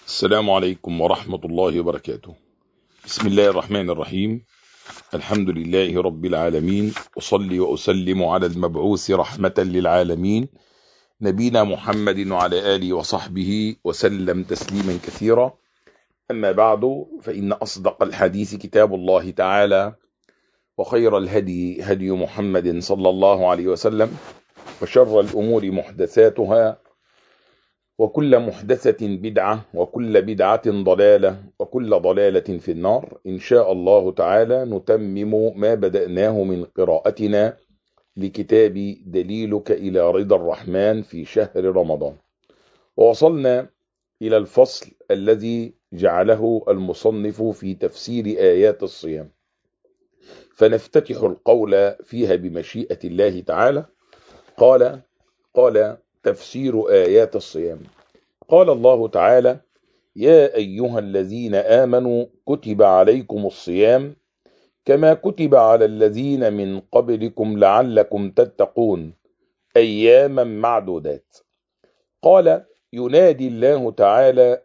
السلام عليكم ورحمة الله وبركاته. بسم الله الرحمن الرحيم. الحمد لله رب العالمين، أصلي وأسلم على المبعوث رحمة للعالمين نبينا محمد وعلى آله وصحبه وسلم تسليما كثيرا. أما بعد، فإن أصدق الحديث كتاب الله تعالى، وخير الهدي هدي محمد صلى الله عليه وسلم، وشر الأمور محدثاتها، وكل محدثة بدعة، وكل بدعة ضلالة، وكل ضلالة في النار. إن شاء الله تعالى نتمم ما بدأناه من قراءتنا لكتاب دليلك إلى رضا الرحمن في شهر رمضان، ووصلنا إلى الفصل الذي جعله المصنف في تفسير آيات الصيام، فنفتتح القول فيها بمشيئة الله تعالى. قال تفسير آيات الصيام. قال الله تعالى: يا أيها الذين آمنوا كتب عليكم الصيام كما كتب على الذين من قبلكم لعلكم تتقون أياما معدودات. قال: ينادي الله تعالى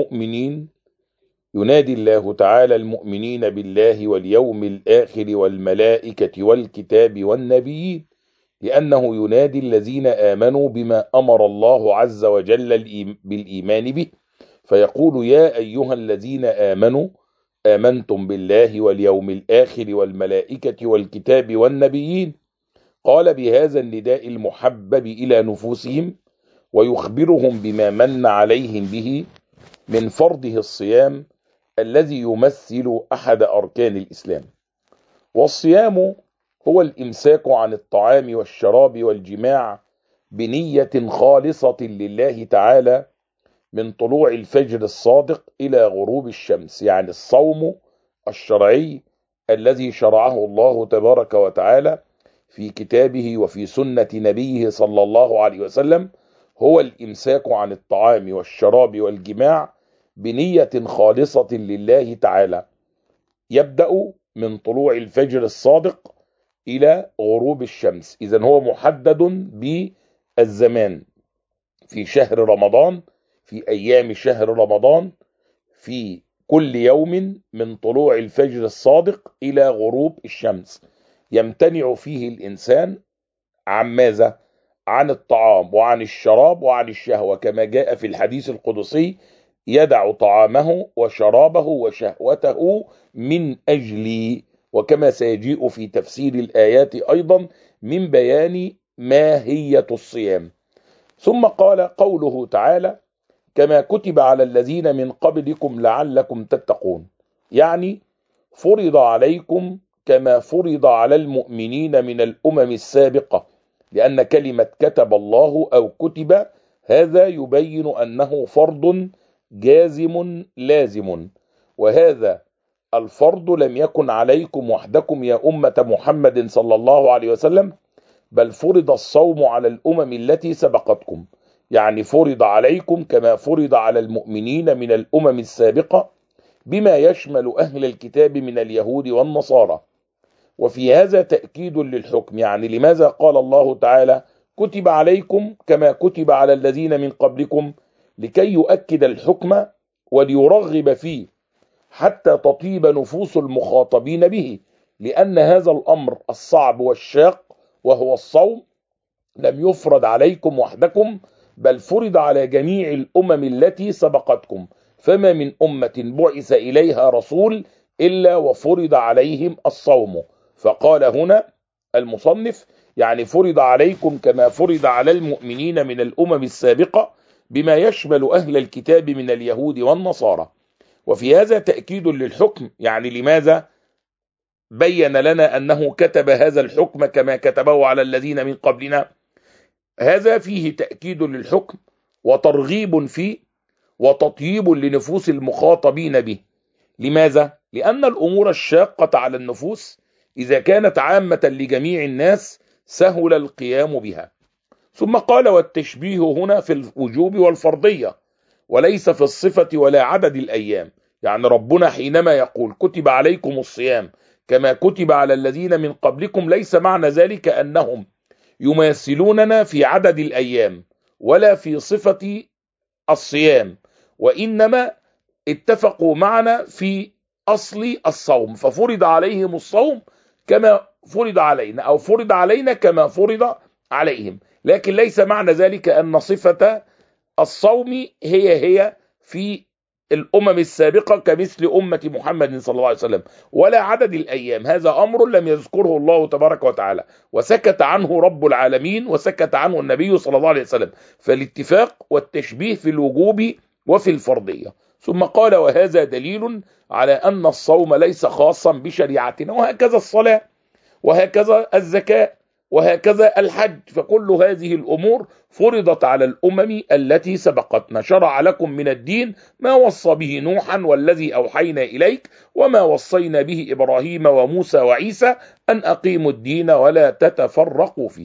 المؤمنين بالله واليوم الآخر والملائكة والكتاب والنبيين، لأنه ينادي الذين آمنوا بما أمر الله عز وجل بالإيمان به، فيقول: يا أيها الذين آمنوا آمنتم بالله واليوم الآخر والملائكة والكتاب والنبيين. قال بهذا النداء المحبب إلى نفوسهم، ويخبرهم بما من عليهم به من فرضه الصيام الذي يمثل أحد أركان الإسلام. والصيام هو الإمساك عن الطعام والشراب والجماع بنية خالصة لله تعالى من طلوع الفجر الصادق إلى غروب الشمس، يعني الصوم الشرعي الذي شرعه الله تبارك وتعالى في كتابه وفي سنة نبيه صلى الله عليه وسلم، هو الإمساك عن الطعام والشراب والجماع بنية خالصة لله تعالى، يبدأ من طلوع الفجر الصادق إلى غروب الشمس. إذن هو محدد بالزمان في شهر رمضان، في أيام شهر رمضان، في كل يوم من طلوع الفجر الصادق إلى غروب الشمس، يمتنع فيه الإنسان عن ماذا؟ عن الطعام وعن الشراب وعن الشهوة، كما جاء في الحديث القدسي: يدع طعامه وشرابه وشهوته من أجلي، وكما سيجيء في تفسير الآيات أيضا من بيان ماهية الصيام. ثم قال قوله تعالى: كما كتب على الذين من قبلكم لعلكم تتقون، يعني فرض عليكم كما فرض على المؤمنين من الأمم السابقة، لأن كلمة كتب الله أو كتب هذا يبين أنه فرض جازم لازم، وهذا الفرض لم يكن عليكم وحدكم يا أمة محمد صلى الله عليه وسلم، بل فرض الصوم على الأمم التي سبقتكم، يعني فرض عليكم كما فرض على المؤمنين من الأمم السابقة، بما يشمل أهل الكتاب من اليهود والنصارى. وفي هذا تأكيد للحكم، يعني لماذا قال الله تعالى كتب عليكم كما كتب على الذين من قبلكم؟ لكي يؤكد الحكم وليرغب فيه حتى تطيب نفوس المخاطبين به، لأن هذا الأمر الصعب والشاق وهو الصوم لم يفرض عليكم وحدكم، بل فرض على جميع الأمم التي سبقتكم، فما من أمة بعث إليها رسول إلا وفرض عليهم الصوم. فقال هنا المصنف: يعني فرض عليكم كما فرض على المؤمنين من الأمم السابقة، بما يشمل أهل الكتاب من اليهود والنصارى. وفي هذا تأكيد للحكم، يعني لماذا بين لنا أنه كتب هذا الحكم كما كتبه على الذين من قبلنا؟ هذا فيه تأكيد للحكم وترغيب فيه وتطييب لنفوس المخاطبين به. لماذا؟ لأن الأمور الشاقة على النفوس إذا كانت عامة لجميع الناس سهل القيام بها. ثم قال: والتشبيه هنا في الوجوب والفرضية، وليس في الصفة ولا عدد الأيام. يعني ربنا حينما يقول كتب عليكم الصيام كما كتب على الذين من قبلكم، ليس معنى ذلك أنهم يماثلوننا في عدد الأيام ولا في صفة الصيام وإنما اتفقوا معنا في أصل الصوم، ففرض عليهم الصوم كما فرض علينا، أو فرض علينا كما فرض عليهم، لكن ليس معنى ذلك أن صفة الصوم هي في الأمم السابقة كمثل أمة محمد صلى الله عليه وسلم، ولا عدد الأيام. هذا أمر لم يذكره الله تبارك وتعالى، وسكت عنه رب العالمين، وسكت عنه النبي صلى الله عليه وسلم، فالاتفاق والتشبيه في الوجوب وفي الفرضية. ثم قال: وهذا دليل على أن الصوم ليس خاصا بشريعتنا، وهكذا الصلاة، وهكذا الزكاة، وهكذا الحج، فكل هذه الأمور فرضت على الأمم التي سبقتنا. شرع لكم من الدين ما وصى به نوحا والذي أوحينا إليك وما وصينا به إبراهيم وموسى وعيسى أن أقيموا الدين ولا تتفرقوا فيه.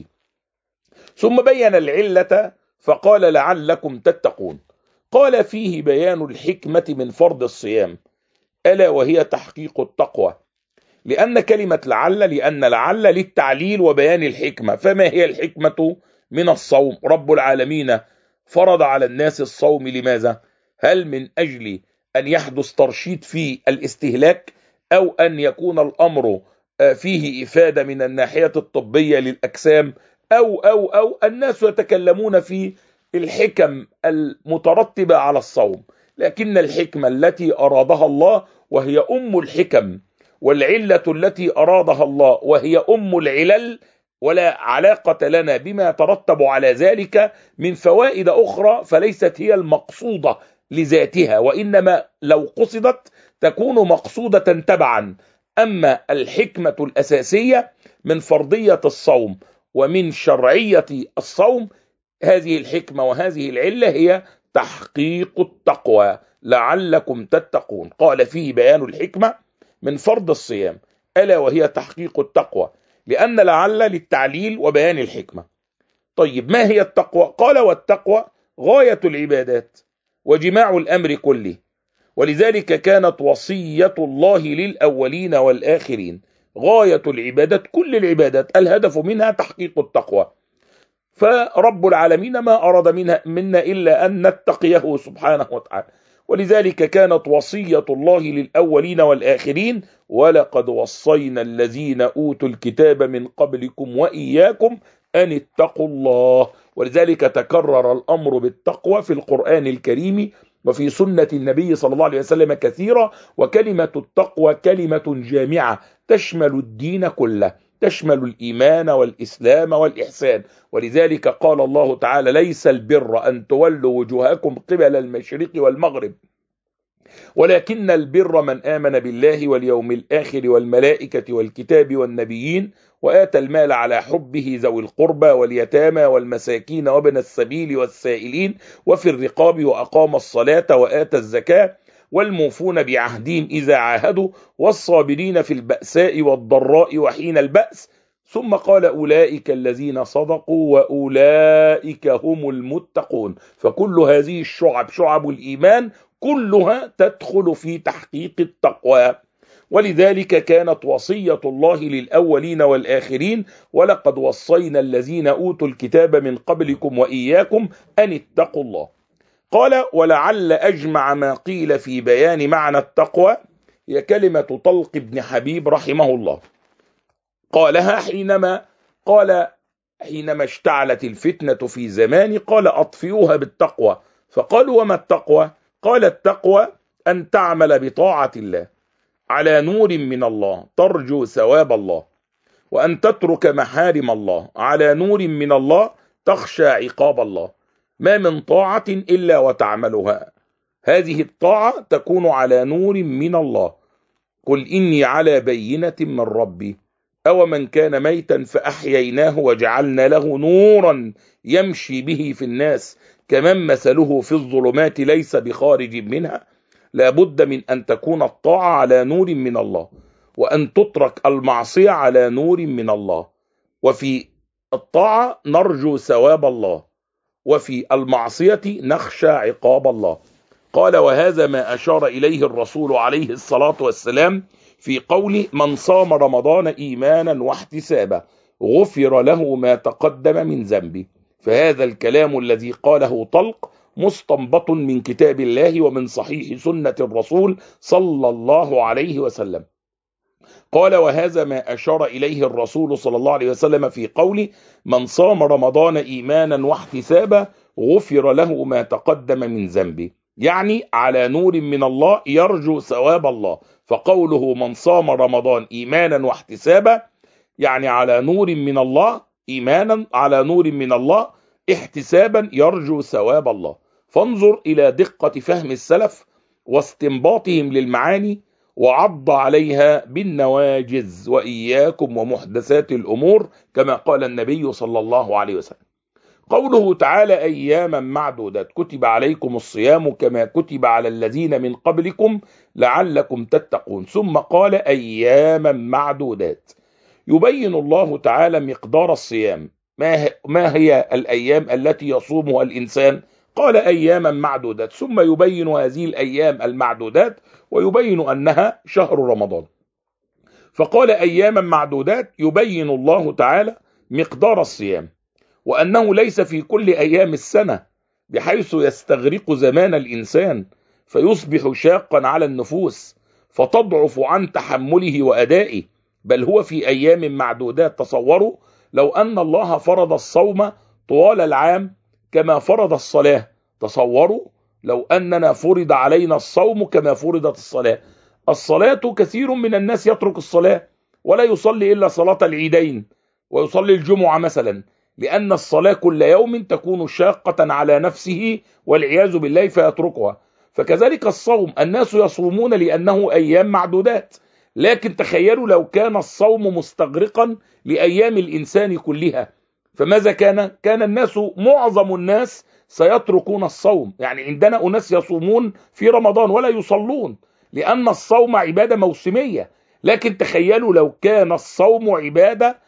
ثم بين العلة فقال: لعلكم تتقون. قال: فيه بيان الحكمة من فرض الصيام، ألا وهي تحقيق التقوى. لأن كلمة لأن لعل للتعليل وبيان الحكمة. فما هي الحكمة من الصوم؟ رب العالمين فرض على الناس الصوم لماذا؟ هل من أجل أن يحدث ترشيد في الاستهلاك، أو أن يكون الأمر فيه إفادة من الناحية الطبية للأجسام، أو الناس يتكلمون في الحكم المترتبة على الصوم، لكن الحكمة التي أرادها الله وهي أم الحكم، والعلة التي أرادها الله وهي أم العلل، ولا علاقة لنا بما ترتب على ذلك من فوائد أخرى، فليست هي المقصودة لذاتها، وإنما لو قصدت تكون مقصودة تبعا. أما الحكمة الأساسية من فرضية الصوم ومن شرعية الصوم، هذه الحكمة وهذه العلة هي تحقيق التقوى، لعلكم تتقون. قال: فيه بيان الحكمة من فرض الصيام، ألا وهي تحقيق التقوى، لأن لعل للتعليل وبيان الحكمة. طيب، ما هي التقوى؟ قال: والتقوى غاية العبادات وجماع الأمر كله، ولذلك كانت وصية الله للأولين والآخرين. غاية العبادات، كل العبادات الهدف منها تحقيق التقوى، فرب العالمين ما أراد منا إلا أن نتقيه سبحانه وتعالى، ولذلك كانت وصية الله للأولين والآخرين: ولقد وصينا الذين أوتوا الكتاب من قبلكم وإياكم أن اتقوا الله. ولذلك تكرر الأمر بالتقوى في القرآن الكريم وفي سنة النبي صلى الله عليه وسلم كثيرا. وكلمة التقوى كلمة جامعة تشمل الدين كله، تشمل الإيمان والإسلام والإحسان. ولذلك قال الله تعالى: ليس البر أن تولوا وجوهكم قبل المشرق والمغرب، ولكن البر من آمن بالله واليوم الآخر والملائكة والكتاب والنبيين وآتى المال على حبه ذوي القربى واليتامى والمساكين وابن السبيل والسائلين وفي الرقاب وأقام الصلاة وآتى الزكاة والموفون بعهدهم إذا عاهدوا والصابرين في البأساء والضراء وحين البأس. ثم قال: أولئك الذين صدقوا وأولئك هم المتقون. فكل هذه الشعب، شعب الإيمان، كلها تدخل في تحقيق التقوى. ولذلك كانت وصية الله للأولين والآخرين: ولقد وصينا الذين أوتوا الكتاب من قبلكم وإياكم أن اتقوا الله. قال: ولعل أجمع ما قيل في بيان معنى التقوى هي كلمة طلق بن حبيب رحمه الله، قالها حينما اشتعلت الفتنة في زمان، قال: أطفئوها بالتقوى. فقالوا: وما التقوى؟ قال: التقوى أن تعمل بطاعة الله على نور من الله ترجو ثواب الله، وأن تترك محارم الله على نور من الله تخشى عقاب الله. ما من طاعة إلا وتعملها، هذه الطاعة تكون على نور من الله. قل إني على بينة من ربي، أو من كان ميتا فأحييناه وجعلنا له نورا يمشي به في الناس كمن مثله في الظلمات ليس بخارج منها. لا بد من أن تكون الطاعة على نور من الله، وأن تترك المعصية على نور من الله. وفي الطاعة نرجو ثواب الله، وفي المعصية نخشى عقاب الله. قال: وهذا ما أشار إليه الرسول عليه الصلاة والسلام في قوله: من صام رمضان إيمانا واحتسابا غفر له ما تقدم من ذنبه. فهذا الكلام الذي قاله طلق مستنبط من كتاب الله ومن صحيح سنة الرسول صلى الله عليه وسلم. قال: وهذا ما أشار إليه الرسول صلى الله عليه وسلم في قوله: من صام رمضان إيمانا واحتسابا غفر له ما تقدم من ذنبه، يعني على نور من الله يرجو ثواب الله. فقوله من صام رمضان إيمانا واحتسابا يعني على نور من الله، إيمانا على نور من الله، احتسابا يرجو ثواب الله. فانظر إلى دقة فهم السلف واستنباطهم للمعاني، وعض عليها بالنواجذ: وإياكم ومحدثات الأمور، كما قال النبي صلى الله عليه وسلم. قوله تعالى: أياما معدودات، كتب عليكم الصيام كما كتب على الذين من قبلكم لعلكم تتقون. ثم قال: أياما معدودات، يبين الله تعالى مقدار الصيام. ما هي الأيام التي يصومها الإنسان؟ قال: أياما معدودات، ثم يبين هذه الأيام المعدودات ويبين أنها شهر رمضان. فقال: أياما معدودات، يبين الله تعالى مقدار الصيام، وأنه ليس في كل أيام السنة، بحيث يستغرق زمان الإنسان فيصبح شاقا على النفوس فتضعف عن تحمله وأدائه، بل هو في أيام معدودات. تصوروا لو أن الله فرض الصوم طوال العام كما فرض الصلاة. تصوروا لو أننا فرض علينا الصوم كما فرضت الصلاة. الصلاة كثير من الناس يترك الصلاة ولا يصلي إلا صلاة العيدين ويصلي الجمعة مثلا، لأن الصلاة كل يوم تكون شاقة على نفسه والعياذ بالله فيتركها. فكذلك الصوم، الناس يصومون لأنه أيام معدودات، لكن تخيلوا لو كان الصوم مستغرقا لأيام الإنسان كلها، فماذا كان الناس، معظم الناس سيتركون الصوم. يعني عندنا أناس يصومون في رمضان ولا يصلون، لأن الصوم عبادة موسمية. لكن تخيلوا لو كان الصوم عبادة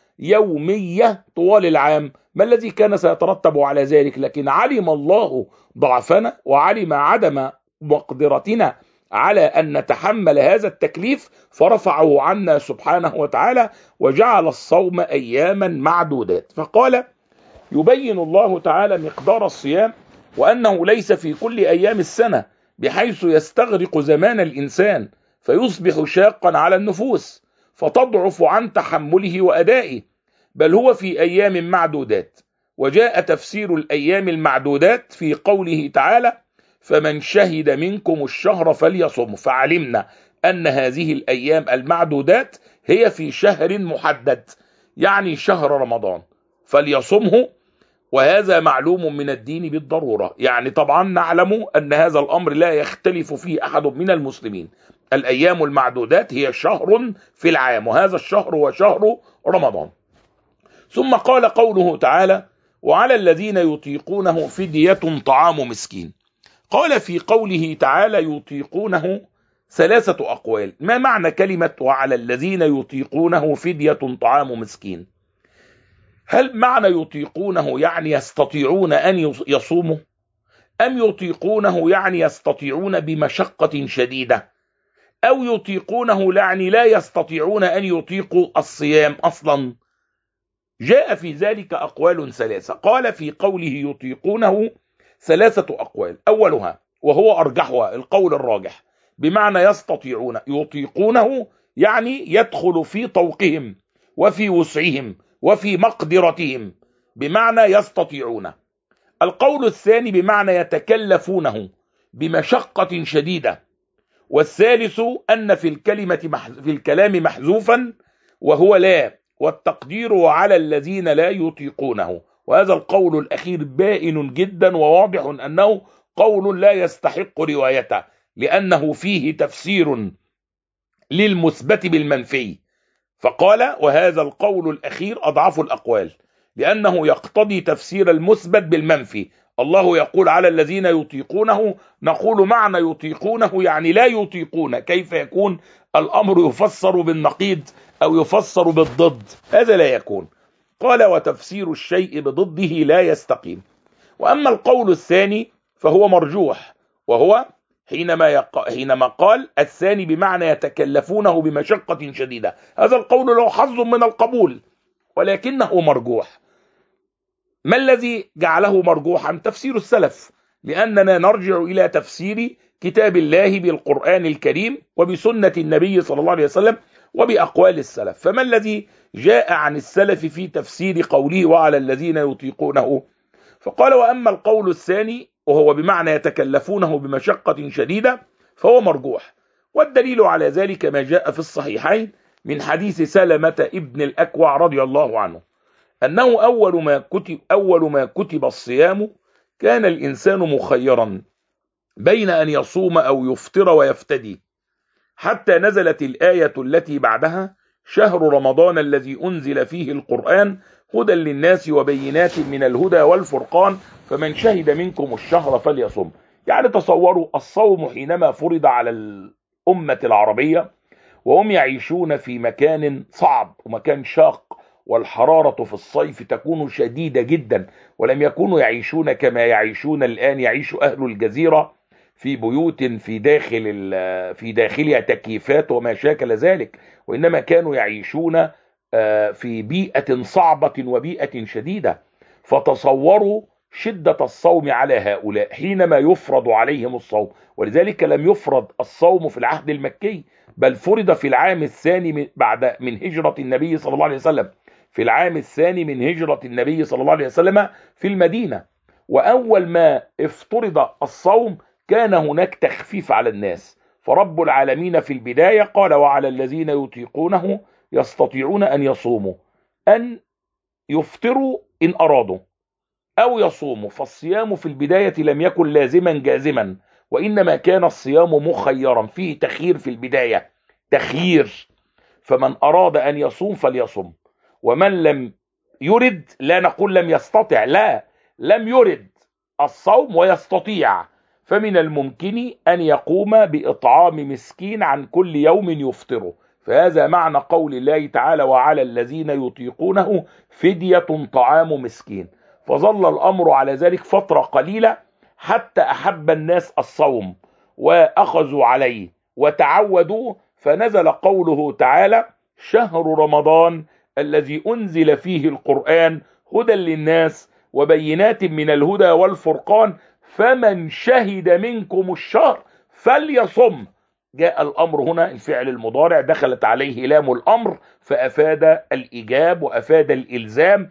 يومية طوال العام، ما الذي كان سيترتب على ذلك؟ لكن علم الله ضعفنا وعلم عدم مقدرتنا على أن نتحمل هذا التكليف، فرفعه عنا سبحانه وتعالى وجعل الصوم أياما معدودات. فقال: يبين الله تعالى مقدار الصيام، وأنه ليس في كل أيام السنة، بحيث يستغرق زمان الإنسان فيصبح شاقا على النفوس فتضعف عن تحمله وأدائه، بل هو في أيام معدودات. وجاء تفسير الأيام المعدودات في قوله تعالى: فمن شهد منكم الشهر فليصم. فعلمنا أن هذه الأيام المعدودات هي في شهر محدد، يعني شهر رمضان، فليصمه. وهذا معلوم من الدين بالضرورة. يعني طبعا نعلم أن هذا الأمر لا يختلف فيه أحد من المسلمين. الأيام المعدودات هي شهر في العام، وهذا الشهر هو شهر رمضان. ثم قال قوله تعالى: وعلى الذين يطيقونه فدية طعام مسكين. قال في قوله تعالى يطيقونه 3 أقوال. ما معنى كلمة وعلى الذين يطيقونه فدية طعام مسكين؟ هل معنى يطيقونه يعني يستطيعون أن يصوموا، أم يطيقونه يعني يستطيعون بمشقة شديدة، أو يطيقونه يعني لا يستطيعون أن يطيقوا الصيام أصلا؟ جاء في ذلك أقوال 3. قال في قوله يطيقونه 3 أقوال. أولها وهو أرجحها، القول الراجح، بمعنى يستطيعون. يطيقونه يعني يدخل في طوقهم وفي وسعهم وفي مقدرتهم، بمعنى يستطيعون. القول الثاني بمعنى يتكلفونه بمشقة شديدة. والثالث أن في الكلام محذوفا وهو لا، والتقدير على الذين لا يطيقونه. وهذا القول الأخير بائن جدا وواضح أنه قول لا يستحق روايته، لأنه فيه تفسير للمثبت بالمنفي. فقال: وهذا القول الأخير أضعف الأقوال، لأنه يقتضي تفسير المثبت بالمنفي. الله يقول على الذين يطيقونه، نقول معنى يطيقونه يعني لا يطيقون. كيف يكون الأمر يفسر بالنقيض أو يفسر بالضد؟ هذا لا يكون. قال: وتفسير الشيء بضده لا يستقيم. وأما القول الثاني فهو مرجوح، وهو حينما قال الثاني بمعنى يتكلفونه بمشقة شديدة. هذا القول له حظ من القبول ولكنه مرجوح. ما الذي جعله مرجوحا؟ تفسير السلف. لأننا نرجع إلى تفسير كتاب الله بالقرآن الكريم وبسنة النبي صلى الله عليه وسلم وبأقوال السلف. فما الذي جاء عن السلف في تفسير قوله وعلى الذين يطيقونه؟ فقال: وأما القول الثاني وهو بمعنى يتكلفونه بمشقة شديدة فهو مرجوح، والدليل على ذلك ما جاء في الصحيحين من حديث سلمة ابن الأكوع رضي الله عنه أنه أول ما كتب الصيام كان الإنسان مخيرا بين أن يصوم أو يفطر ويفتدي، حتى نزلت الآية التي بعدها: شهر رمضان الذي أنزل فيه القرآن هدى للناس وبينات من الهدى والفرقان فمن شهد منكم الشهر فليصم. يعني تصوروا الصوم حينما فرض على الأمة العربية وهم يعيشون في مكان صعب ومكان شاق، والحرارة في الصيف تكون شديدة جدا، ولم يكونوا يعيشون كما يعيشون الآن. يعيش أهل الجزيرة في بيوت في داخلها تكييفات وما شاكل ذلك، وإنما كانوا يعيشون في بيئة صعبة وبيئة شديدة. فتصوروا شدة الصوم على هؤلاء حينما يفرض عليهم الصوم، ولذلك لم يفرض الصوم في العهد المكي، بل فرض في العام الثاني من هجرة النبي صلى الله عليه وسلم، في العام الثاني من هجرة النبي صلى الله عليه وسلم في المدينة. وأول ما افترض الصوم كان هناك تخفيف على الناس، فرب العالمين في البداية قال: وعلى الذين يطيقونه يستطيعون أن يصوموا، أن يفطروا إن أرادوا أو يصوموا. فالصيام في البداية لم يكن لازما جازما، وإنما كان الصيام مخيرا، فيه تخيير في البداية، تخيير. فمن أراد أن يصوم فليصوم، ومن لم يرد، لا نقول لم يستطع، لا، لم يرد الصوم ويستطيع، فمن الممكن أن يقوم بإطعام مسكين عن كل يوم يفطره. فهذا معنى قول الله تعالى: وعلى الذين يطيقونه فدية طعام مسكين. فظل الأمر على ذلك فترة قليلة حتى أحب الناس الصوم وأخذوا عليه وتعودوا، فنزل قوله تعالى: شهر رمضان الذي أنزل فيه القرآن هدى للناس وبينات من الهدى والفرقان فمن شهد منكم الشهر فليصم. جاء الأمر هنا الفعل المضارع دخلت عليه لام الأمر فأفاد الإيجاب وأفاد الإلزام،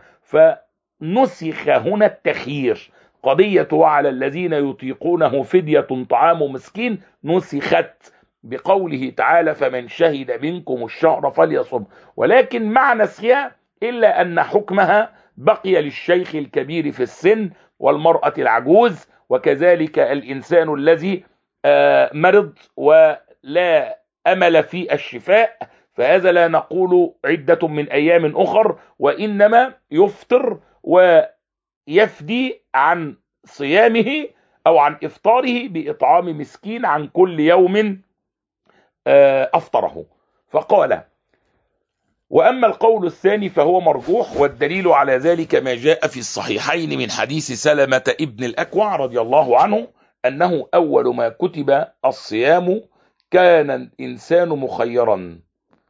فنسخ هنا التخيير. قضية وعلى الذين يطيقونه فدية طعام مسكين نسخت بقوله تعالى: فمن شهد منكم الشهر فليصم، ولكن مع نسخها إلا أن حكمها بقي للشيخ الكبير في السن والمرأة العجوز، وكذلك الإنسان الذي مرض ولا أمل في الشفاء، فهذا لا نقول عدة من أيام أخر، وإنما يفطر ويفدي عن صيامه أو عن إفطاره بإطعام مسكين عن كل يوم أفطره. فقال: وأما القول الثاني فهو مرجوح، والدليل على ذلك ما جاء في الصحيحين من حديث سلمة ابن الأكوع رضي الله عنه أنه أول ما كتب الصيام كان الإنسان مخيرا.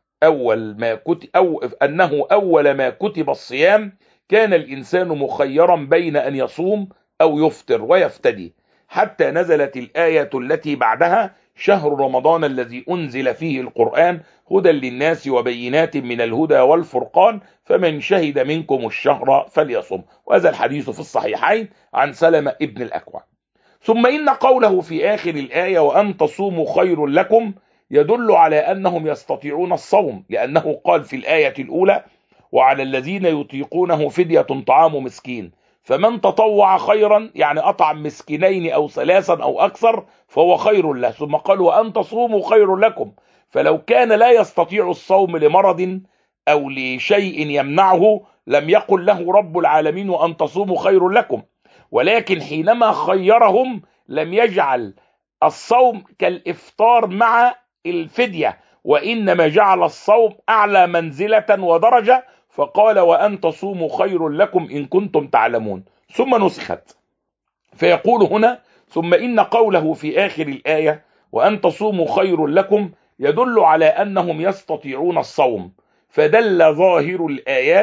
أنه أول ما كتب الصيام كان الإنسان مخيرا بين أن يصوم أو يفطر ويفتدي، حتى نزلت الآية التي بعدها: شهر رمضان الذي أنزل فيه القرآن هدى للناس وبينات من الهدى والفرقان فمن شهد منكم الشهر فليصم. وهذا الحديث في الصحيحين عن سلمة ابن الأكوع. ثم إن قوله في آخر الآية: وأن تصوموا خير لكم، يدل على أنهم يستطيعون الصوم، لأنه قال في الآية الأولى: وعلى الذين يطيقونه فدية طعام مسكين، فمن تطوع خيرا يعني أطعم مسكينين أو ثلاثا أو أكثر فهو خير له. ثم قال: وأن تصوموا خير لكم. فلو كان لا يستطيع الصوم لمرض أو لشيء يمنعه لم يقل له رب العالمين: وأن تصوموا خير لكم. ولكن حينما خيرهم لم يجعل الصوم كالإفطار مع الفدية، وإنما جعل الصوم أعلى منزلة ودرجة، فقال: وأن تصوموا خير لكم إن كنتم تعلمون. ثم نسخت، فيقول هنا: ثم إن قوله في آخر الآية: وأن تصوموا خير لكم، يدل على أنهم يستطيعون الصوم، فدل ظاهر الآيات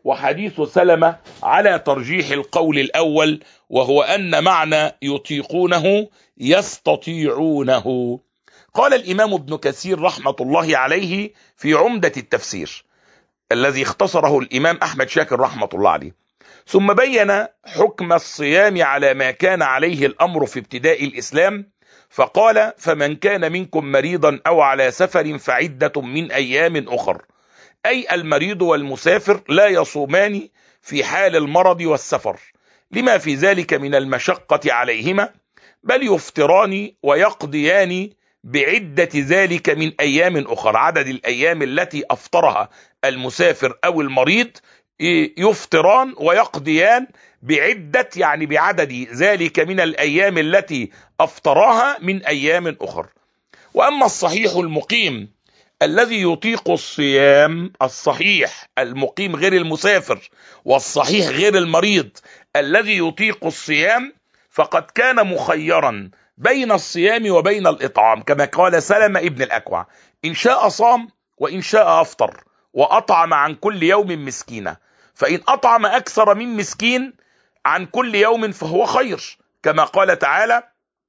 وحديث سلمة على ترجيح القول الأول، وهو أن معنى يطيقونه يستطيعونه. قال الإمام ابن كثير رحمة الله عليه في عمدة التفسير الذي اختصره الإمام أحمد شاكر رحمة الله عليه، ثم بين حكم الصيام على ما كان عليه الأمر في ابتداء الإسلام، فقال: فمن كان منكم مريضا أو على سفر فعدة من أيام أخر، أي المريض والمسافر لا يصومان في حال المرض والسفر لما في ذلك من المشقة عليهما، بل يفطران ويقضيان بعدة ذلك من أيام أخر. عدد الأيام التي أفطرها المسافر أو المريض يفطران ويقضيان بعدة، يعني بعدد ذلك من الأيام التي أفطراها من أيام أخر. وأما الصحيح المقيم الذي يطيق الصيام، الصحيح المقيم غير المسافر، والصحيح غير المريض الذي يطيق الصيام، فقد كان مخيرا بين الصيام وبين الإطعام، كما قال سلمة ابن الأكوع: إن شاء صام وإن شاء أفطر، وأطعم عن كل يوم مسكينة، فإن أطعم أكثر من مسكين عن كل يوم فهو خير، كما قال تعالى: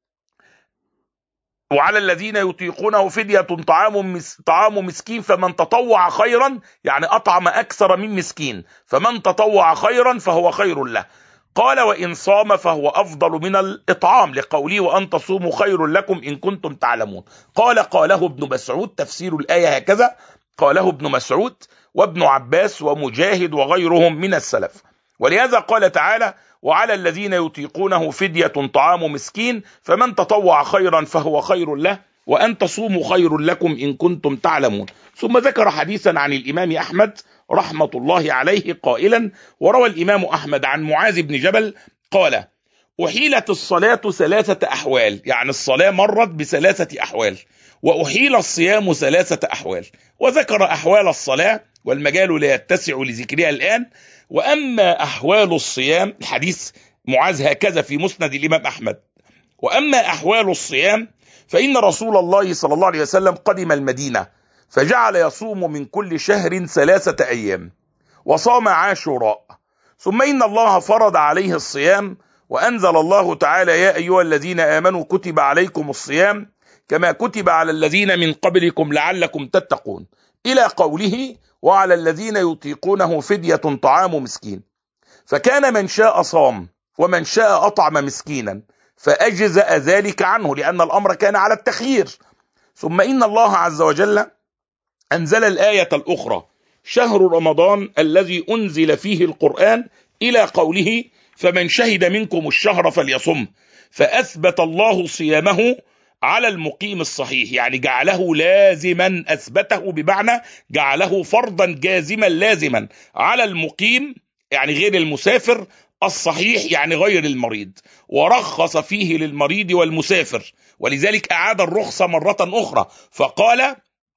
وعلى الذين يطيقونه فدية طعام مسكين فمن تطوع خيرا، يعني أطعم أكثر من مسكين، فمن تطوع خيرا فهو خير له. قال: وإن صام فهو أفضل من الإطعام، لقوله: وأن تصوموا خير لكم إن كنتم تعلمون. قاله ابن مسعود، تفسير الآية هكذا: قاله ابن مسعود وابن عباس ومجاهد وغيرهم من السلف. ولهذا قال تعالى: وعلى الذين يطيقونه فدية طعام مسكين فمن تطوع خيرا فهو خير له وأن تصوموا خير لكم إن كنتم تعلمون. ثم ذكر حديثا عن الإمام أحمد رحمة الله عليه قائلا: وروى الإمام أحمد عن معاذ بن جبل قال: أحيلت الصلاة 3 أحوال، يعني الصلاة مرت ب3 أحوال، وأحيل الصيام 3 أحوال، وذكر أحوال الصلاة والمجال لا يتسع لذكرها الآن. وأما أحوال الصيام، الحديث معاذ هكذا في مسند الإمام أحمد: وأما أحوال الصيام فإن رسول الله صلى الله عليه وسلم قدم المدينة فجعل يصوم من كل شهر 3 أيام، وصام عاشوراء، ثم إن الله فرض عليه الصيام، وأنزل الله تعالى: يا أيها الذين آمنوا كتب عليكم الصيام كما كتب على الذين من قبلكم لعلكم تتقون، إلى قوله: وعلى الذين يطيقونه فدية طعام مسكين. فكان من شاء صام ومن شاء أطعم مسكينا، فأجزأ ذلك عنه، لأن الأمر كان على التخيير. ثم إن الله عز وجل أنزل الآية الأخرى: شهر رمضان الذي أنزل فيه القرآن، إلى قوله: فمن شهد منكم الشهر فليصم، فأثبت الله صيامه على المقيم الصحيح، يعني جعله لازما، أثبته بمعنى جعله فرضا جازما لازما على المقيم، يعني غير المسافر، الصحيح يعني غير المريض، ورخص فيه للمريض والمسافر، ولذلك أعاد الرخصة مرة أخرى، فقال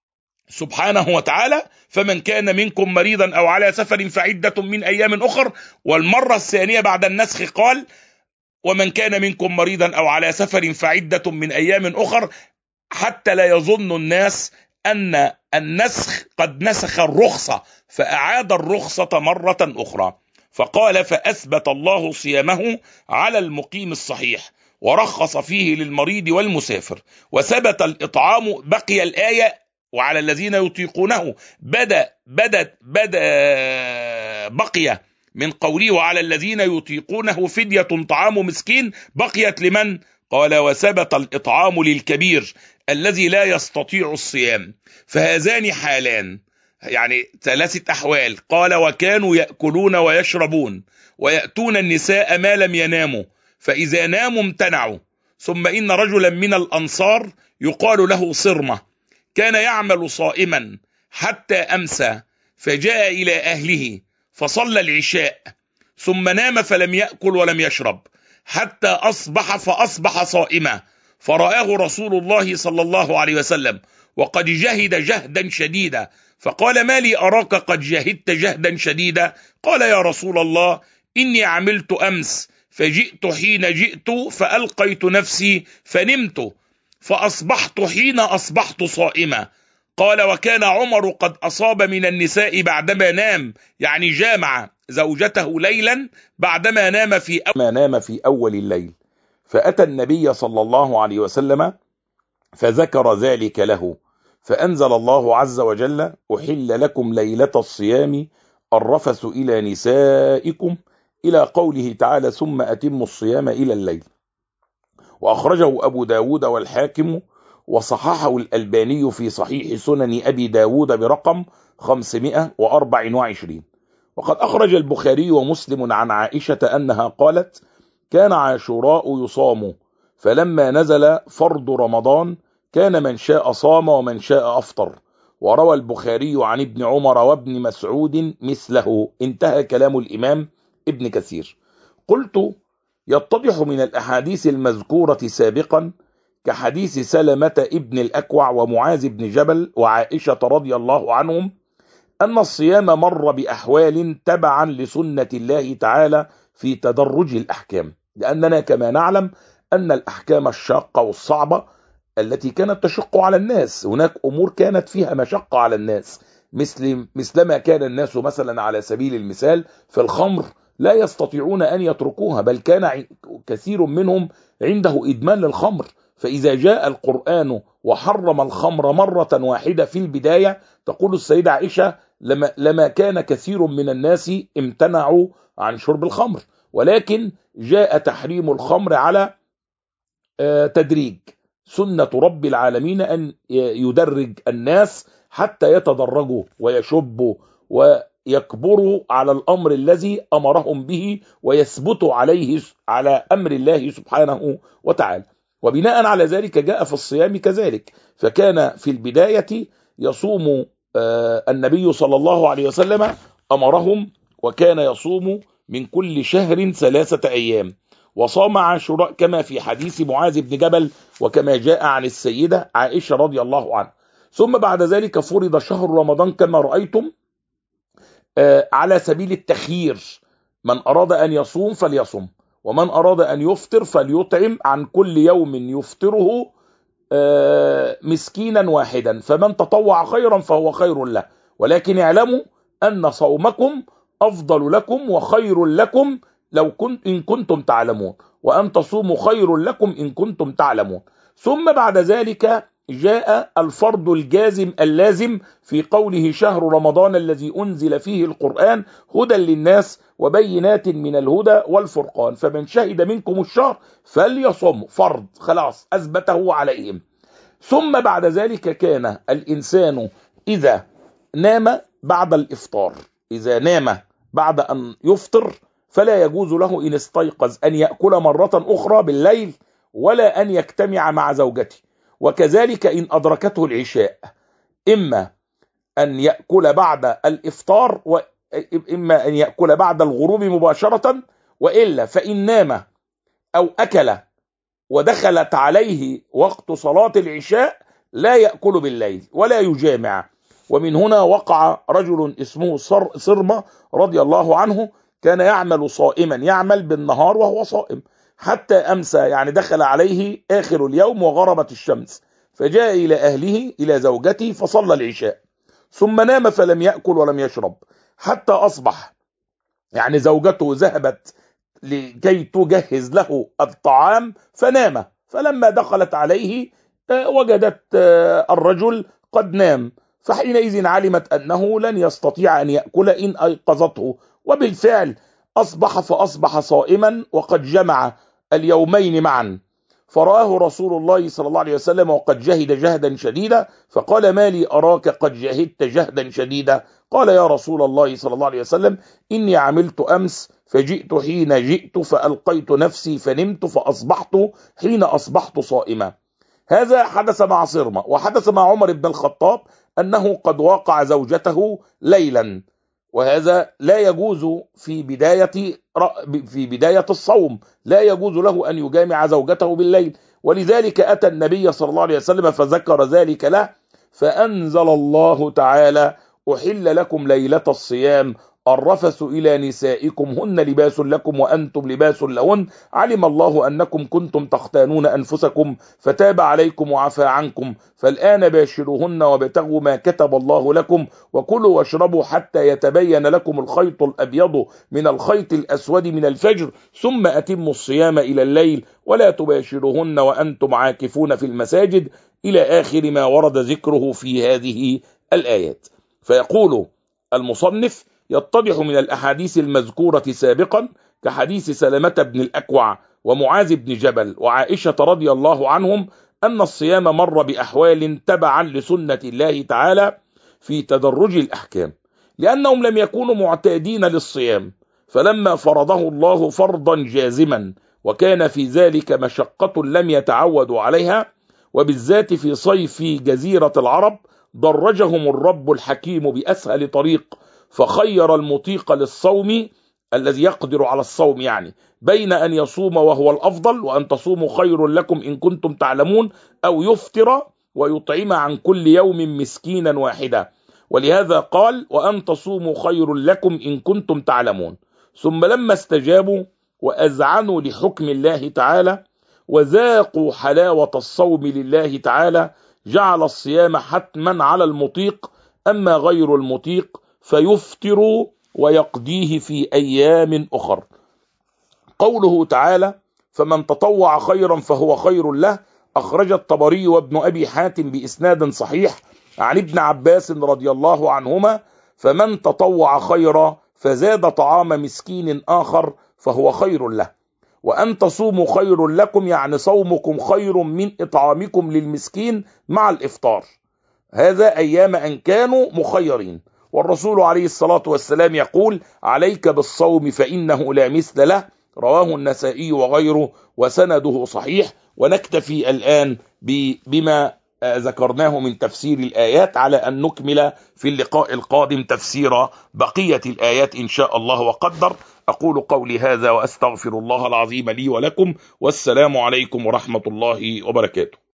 سبحانه وتعالى: فمن كان منكم مريضا أو على سفر فعدة من أيام أخر. والمرة الثانية بعد النسخ قال: ومن كان منكم مريضا أو على سفر فعدة من أيام أخر، حتى لا يظن الناس أن النسخ قد نسخ الرخصة، فأعاد الرخصة مرة أخرى، فقال: فأثبت الله صيامه على المقيم الصحيح، ورخص فيه للمريض والمسافر، وثبت الإطعام. بقي الآية: وعلى الذين يطيقونه، بقي من قوله: وعلى الذين يطيقونه فدية طعام مسكين، بقيت لمن؟ قال: وثبت الإطعام للكبير الذي لا يستطيع الصيام. فهذان حالان، يعني 3 أحوال. قال: وكانوا يأكلون ويشربون ويأتون النساء ما لم يناموا، فإذا ناموا امتنعوا. ثم إن رجلا من الأنصار يقال له صرمة كان يعمل صائما حتى أمسى، فجاء إلى أهله فصلى العشاء، ثم نام فلم يأكل ولم يشرب حتى أصبح، فأصبح صائما، فرآه رسول الله صلى الله عليه وسلم وقد جهد جهدا شديدا، فقال: ما لي أراك قد جهدت جهدا شديدا؟ قال: يا رسول الله، إني عملت أمس فجئت حين جئت فألقيت نفسي فنمت، فأصبحت حين أصبحت صائما. قال: وكان عمر قد أصاب من النساء بعدما نام، يعني جامع زوجته ليلا بعدما نام في أول الليل، فأتى النبي صلى الله عليه وسلم فذكر ذلك له، فأنزل الله عز وجل: أحل لكم ليلة الصيام الرفث إلى نسائكم، إلى قوله تعالى: ثم أتموا الصيام إلى الليل. وأخرجه أبو داود والحاكم، وصححه الألباني في صحيح سنن أبي داود برقم 524. وقد أخرج البخاري ومسلم عن عائشة أنها قالت: كان عاشوراء يصام، فلما نزل فرض رمضان كان من شاء صام ومن شاء أفطر. وروى البخاري عن ابن عمر وابن مسعود مثله. انتهى كلام الإمام ابن كثير. قلت: يتضح من الأحاديث المذكورة سابقا كحديث سلمة ابن الأكوع ومعاذ بن جبل وعائشة رضي الله عنهم أن الصيام مر بأحوال تبعا لسنة الله تعالى في تدرج الأحكام، لأننا كما نعلم أن الأحكام الشاقة والصعبة التي كانت تشق على الناس، هناك أمور كانت فيها مشقة على الناس، مثلما كان الناس مثلا على سبيل المثال في الخمر لا يستطيعون أن يتركوها، بل كان كثير منهم عنده إدمان للخمر، فإذا جاء القرآن وحرم الخمر مرة واحدة في البداية، تقول السيدة عائشة: لما كان كثير من الناس امتنعوا عن شرب الخمر، ولكن جاء تحريم الخمر على تدريج، سنة رب العالمين أن يدرج الناس حتى يتدرجوا ويشبوا ويكبروا على الأمر الذي أمرهم به ويثبتوا عليه على أمر الله سبحانه وتعالى. وبناء على ذلك جاء في الصيام كذلك، فكان في البداية يصوم النبي صلى الله عليه وسلم أمرهم، وكان يصوم من كل شهر 3 أيام، وصام عاشوراء كما في حديث معاذ بن جبل وكما جاء عن السيدة عائشة رضي الله عنها. ثم بعد ذلك فرض شهر رمضان كما رأيتم على سبيل التخيير، من أراد أن يصوم فليصم، ومن أراد أن يفطر فليطعم عن كل يوم يفطره مسكينا واحدا، فمن تطوع خيرا فهو خير له، ولكن اعلموا أن صومكم أفضل لكم وخير لكم إن كنتم تعلمون، وأن تصوموا خير لكم إن كنتم تعلمون. ثم بعد ذلك جاء الفرض الجازم اللازم في قوله: شهر رمضان الذي أنزل فيه القرآن هدى للناس وبينات من الهدى والفرقان، فمن شهد منكم الشهر فليصم، فرض خلاص أثبته عليهم. ثم بعد ذلك كان الإنسان إذا نام بعد الإفطار، إذا نام بعد أن يفطر فلا يجوز له إن استيقظ أن يأكل مرة أخرى بالليل ولا أن يجتمع مع زوجته، وكذلك إن أدركته العشاء، إما أن يأكل بعد الإفطار وإما أن يأكل بعد الغروب مباشرة، وإلا فإن نام أو أكل ودخلت عليه وقت صلاة العشاء لا يأكل بالليل ولا يجامع. ومن هنا وقع رجل اسمه صرمة رضي الله عنه، كان يعمل صائما، يعمل بالنهار وهو صائم حتى أمسى، يعني دخل عليه آخر اليوم وغربت الشمس، فجاء إلى أهله إلى زوجته فصلى العشاء، ثم نام فلم يأكل ولم يشرب حتى أصبح، يعني زوجته ذهبت لكي تجهز له الطعام فنام، فلما دخلت عليه وجدت الرجل قد نام، فحينئذ علمت أنه لن يستطيع أن يأكل إن أيقظته، وبالفعل فأصبح صائما وقد جمع اليومين معا، فرآه رسول الله صلى الله عليه وسلم وقد جهد جهدا شديدا، فقال: ما لي أراك قد جهدت جهدا شديدا؟ قال: يا رسول الله صلى الله عليه وسلم إني عملت أمس فجئت حين جئت فألقيت نفسي فنمت فأصبحت حين أصبحت صائما. هذا حدث مع صرمة. وحدث مع عمر بن الخطاب أنه قد واقع زوجته ليلا، وهذا لا يجوز في بداية الصوم، لا يجوز له أن يجامع زوجته بالليل، ولذلك أتى النبي صلى الله عليه وسلم فذكر ذلك له، فأنزل الله تعالى: أحل لكم ليلة الصيام الرفث إلى نسائكم هن لباس لكم وأنتم لباس لهن، علم الله أنكم كنتم تختانون أنفسكم فتاب عليكم وعفى عنكم، فالآن باشروهن وابتغوا ما كتب الله لكم، وكلوا واشربوا حتى يتبين لكم الخيط الأبيض من الخيط الأسود من الفجر، ثم أتموا الصيام إلى الليل، ولا تباشروهن وأنتم عاكفون في المساجد، إلى آخر ما ورد ذكره في هذه الآيات. فيقول المصنف: يتضح من الأحاديث المذكورة سابقا كحديث سلمة بن الأكوع ومعاذ بن جبل وعائشة رضي الله عنهم أن الصيام مر بأحوال تبعا لسنة الله تعالى في تدرج الأحكام، لأنهم لم يكونوا معتادين للصيام، فلما فرضه الله فرضا جازما وكان في ذلك مشقة لم يتعودوا عليها، وبالذات في صيف جزيرة العرب، درجهم الرب الحكيم بأسهل طريق، فخير المطيق للصوم الذي يقدر على الصوم بين أن يصوم وهو الأفضل وأن تصوموا خير لكم إن كنتم تعلمون، أو يفطر ويطعم عن كل يوم مسكينا واحدا، ولهذا قال: وأن تصوموا خير لكم إن كنتم تعلمون. ثم لما استجابوا وأذعنوا لحكم الله تعالى وذاقوا حلاوة الصوم لله تعالى، جعل الصيام حتما على المطيق، أما غير المطيق فيفطر ويقضيه في أيام أخر. قوله تعالى: فمن تطوع خيرا فهو خير له، أخرج الطبري وابن أبي حاتم بإسناد صحيح عن ابن عباس رضي الله عنهما: فمن تطوع خيرا فزاد طعام مسكين آخر فهو خير له، وأن تصوموا خير لكم يعني صومكم خير من إطعامكم للمسكين مع الإفطار، هذا أيام أن كانوا مخيرين. والرسول عليه الصلاة والسلام يقول: عليك بالصوم فإنه لا مثل له، رواه النسائي وغيره وسنده صحيح. ونكتفي الآن بما ذكرناه من تفسير الآيات، على أن نكمل في اللقاء القادم تفسير بقية الآيات إن شاء الله وقدر. أقول قولي هذا وأستغفر الله العظيم لي ولكم، والسلام عليكم ورحمة الله وبركاته.